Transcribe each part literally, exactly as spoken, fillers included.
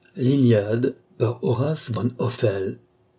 L'Iliade par Horace von Hoffel.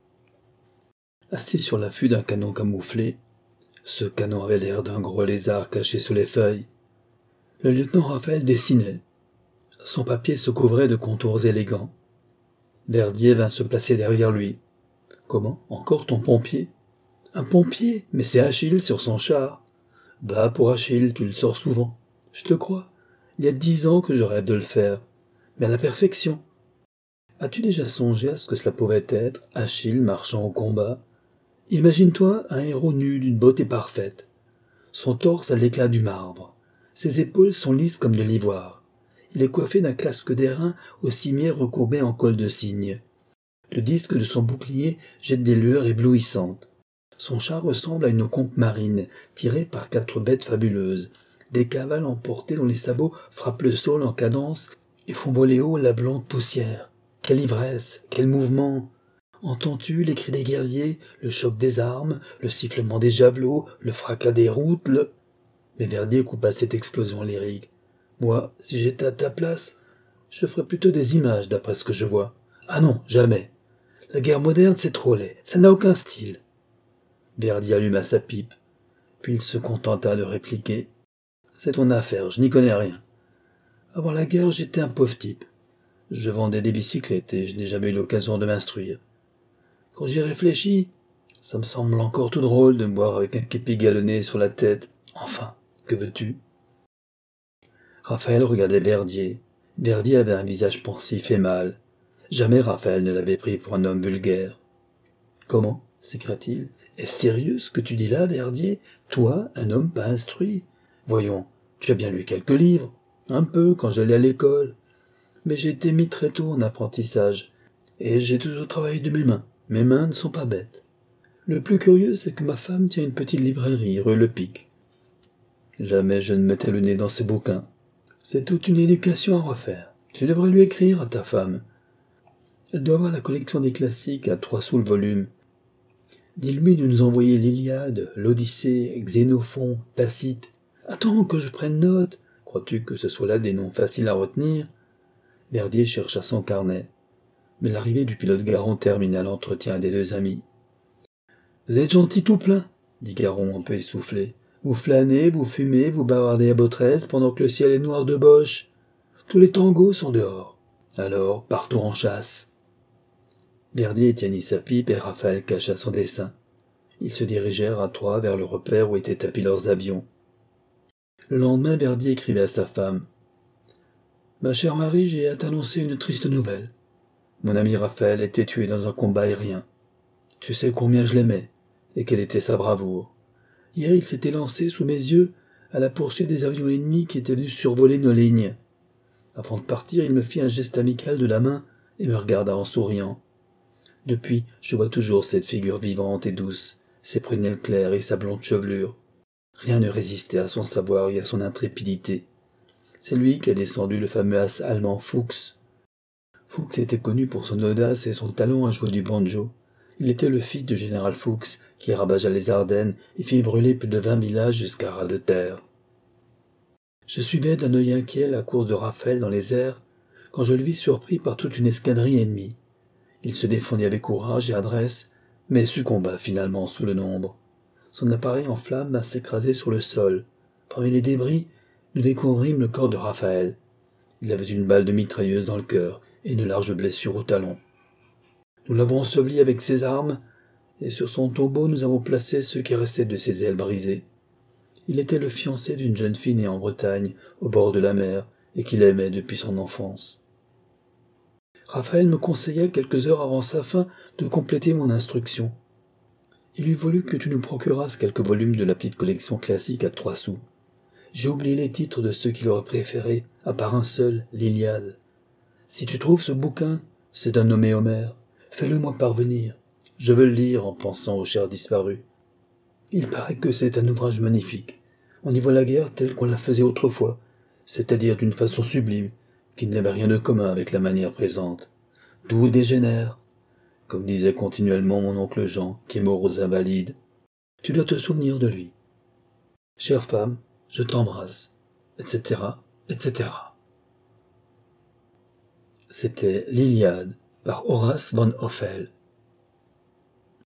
Assis sur l'affût d'un canon camouflé, ce canon avait l'air d'un gros lézard caché sous les feuilles. Le lieutenant Raphaël dessinait. Son papier se couvrait de contours élégants. Verdier vint se placer derrière lui. « Comment, encore ton pompier ?»« Un pompier, mais c'est Achille sur son char. »« Bah, pour Achille, tu le sors souvent. Je te crois. Il y a dix ans que je rêve de le faire. Mais à la perfection. As-tu déjà songé à ce que cela pouvait être, Achille marchant au combat ? Imagine-toi un héros nu d'une beauté parfaite. Son torse a l'éclat du marbre. Ses épaules sont lisses comme de l'ivoire. Il est coiffé d'un casque d'airain au cimier recourbé en col de cygne. Le disque de son bouclier jette des lueurs éblouissantes. Son char ressemble à une conque marine, tirée par quatre bêtes fabuleuses, des cavales emportées dont les sabots frappent le sol en cadence et font voler haut la blonde poussière. Quelle ivresse, quel mouvement! Entends-tu les cris des guerriers, le choc des armes, le sifflement des javelots, le fracas des routes, le... Mais Verdier coupa cette explosion lyrique. Moi, si j'étais à ta place, je ferais plutôt des images d'après ce que je vois. Ah non, jamais. La guerre moderne, c'est trop laid, ça n'a aucun style. Verdier alluma sa pipe, puis il se contenta de répliquer. C'est ton affaire, je n'y connais rien. Avant la guerre, j'étais un pauvre type. Je vendais des bicyclettes et je n'ai jamais eu l'occasion de m'instruire. Quand j'y réfléchis, ça me semble encore tout drôle de me voir avec un képi galonné sur la tête. Enfin, que veux-tu ? Raphaël regardait Verdier. Verdier avait un visage pensif et mâle. Jamais Raphaël ne l'avait pris pour un homme vulgaire. « Comment ?» s'écria-t-il. « Est-ce sérieux ce que tu dis là, Verdier ? Toi, un homme pas instruit ? Voyons, tu as bien lu quelques livres. Un peu, quand j'allais à l'école. Mais j'ai été mis très tôt en apprentissage, et j'ai toujours travaillé de mes mains. Mes mains ne sont pas bêtes. Le plus curieux, c'est que ma femme tient une petite librairie, rue Le Pic. Jamais je ne mettais le nez dans ses bouquins. C'est toute une éducation à refaire. Tu devrais lui écrire à ta femme. Elle doit avoir la collection des classiques à trois sous le volume. Dis-lui de nous envoyer l'Iliade, l'Odyssée, Xénophon, Tacite. Attends que je prenne note. Crois-tu que ce soit là des noms faciles à retenir ? Verdier chercha son carnet. Mais l'arrivée du pilote Garon termina l'entretien des deux amis. « Vous êtes gentil tout plein, » dit Garon un peu essoufflé. « Vous flânez, vous fumez, vous bavardez à votre aise pendant que le ciel est noir de boche. Tous les tangos sont dehors. Alors, partons en chasse. » Verdier éteignit sa pipe et Raphaël cacha son dessin. Ils se dirigèrent à trois vers le repère où étaient tapis leurs avions. Le lendemain, Verdier écrivait à sa femme. « Ma chère Marie, j'ai à t'annoncer une triste nouvelle. Mon ami Raphaël était tué dans un combat aérien. Tu sais combien je l'aimais, et quelle était sa bravoure. Hier, il s'était lancé sous mes yeux à la poursuite des avions ennemis qui étaient venus survoler nos lignes. Avant de partir, il me fit un geste amical de la main et me regarda en souriant. Depuis, je vois toujours cette figure vivante et douce, ses prunelles claires et sa blonde chevelure. Rien ne résistait à son savoir et à son intrépidité. C'est lui qui a descendu le fameux as allemand Fuchs. Fuchs était connu pour son audace et son talent à jouer du banjo. Il était le fils du général Fuchs, qui ravagea les Ardennes et fit brûler plus de vingt villages jusqu'à ras de terre. Je suivais d'un œil inquiet la course de Raphaël dans les airs, quand je le vis surpris par toute une escadrille ennemie. Il se défendit avec courage et adresse, mais succomba finalement sous le nombre. Son appareil en flammes vint s'écraser sur le sol. Parmi les débris, nous découvrîmes le corps de Raphaël. Il avait une balle de mitrailleuse dans le cœur et une large blessure au talon. Nous l'avons enseveli avec ses armes, et sur son tombeau nous avons placé ce qui restait de ses ailes brisées. Il était le fiancé d'une jeune fille née en Bretagne, au bord de la mer, et qu'il aimait depuis son enfance. Raphaël me conseilla quelques heures avant sa fin de compléter mon instruction. Il eût voulu que tu nous procurasses quelques volumes de la petite collection classique à trois sous. J'ai oublié les titres de ceux qu'il aurait préférés, à part un seul, l'Iliade. Si tu trouves ce bouquin, c'est d'un nommé Homère. Fais-le moi parvenir. Je veux le lire en pensant aux chers disparus. Il paraît que c'est un ouvrage magnifique. On y voit la guerre telle qu'on la faisait autrefois, c'est-à-dire d'une façon sublime, qui n'avait rien de commun avec la manière présente. D'où dégénère, comme disait continuellement mon oncle Jean, qui est mort aux Invalides. Tu dois te souvenir de lui. Chère femme, je t'embrasse, et cetera, et cetera. c'était l'Iliade, par Horace von Hoffel.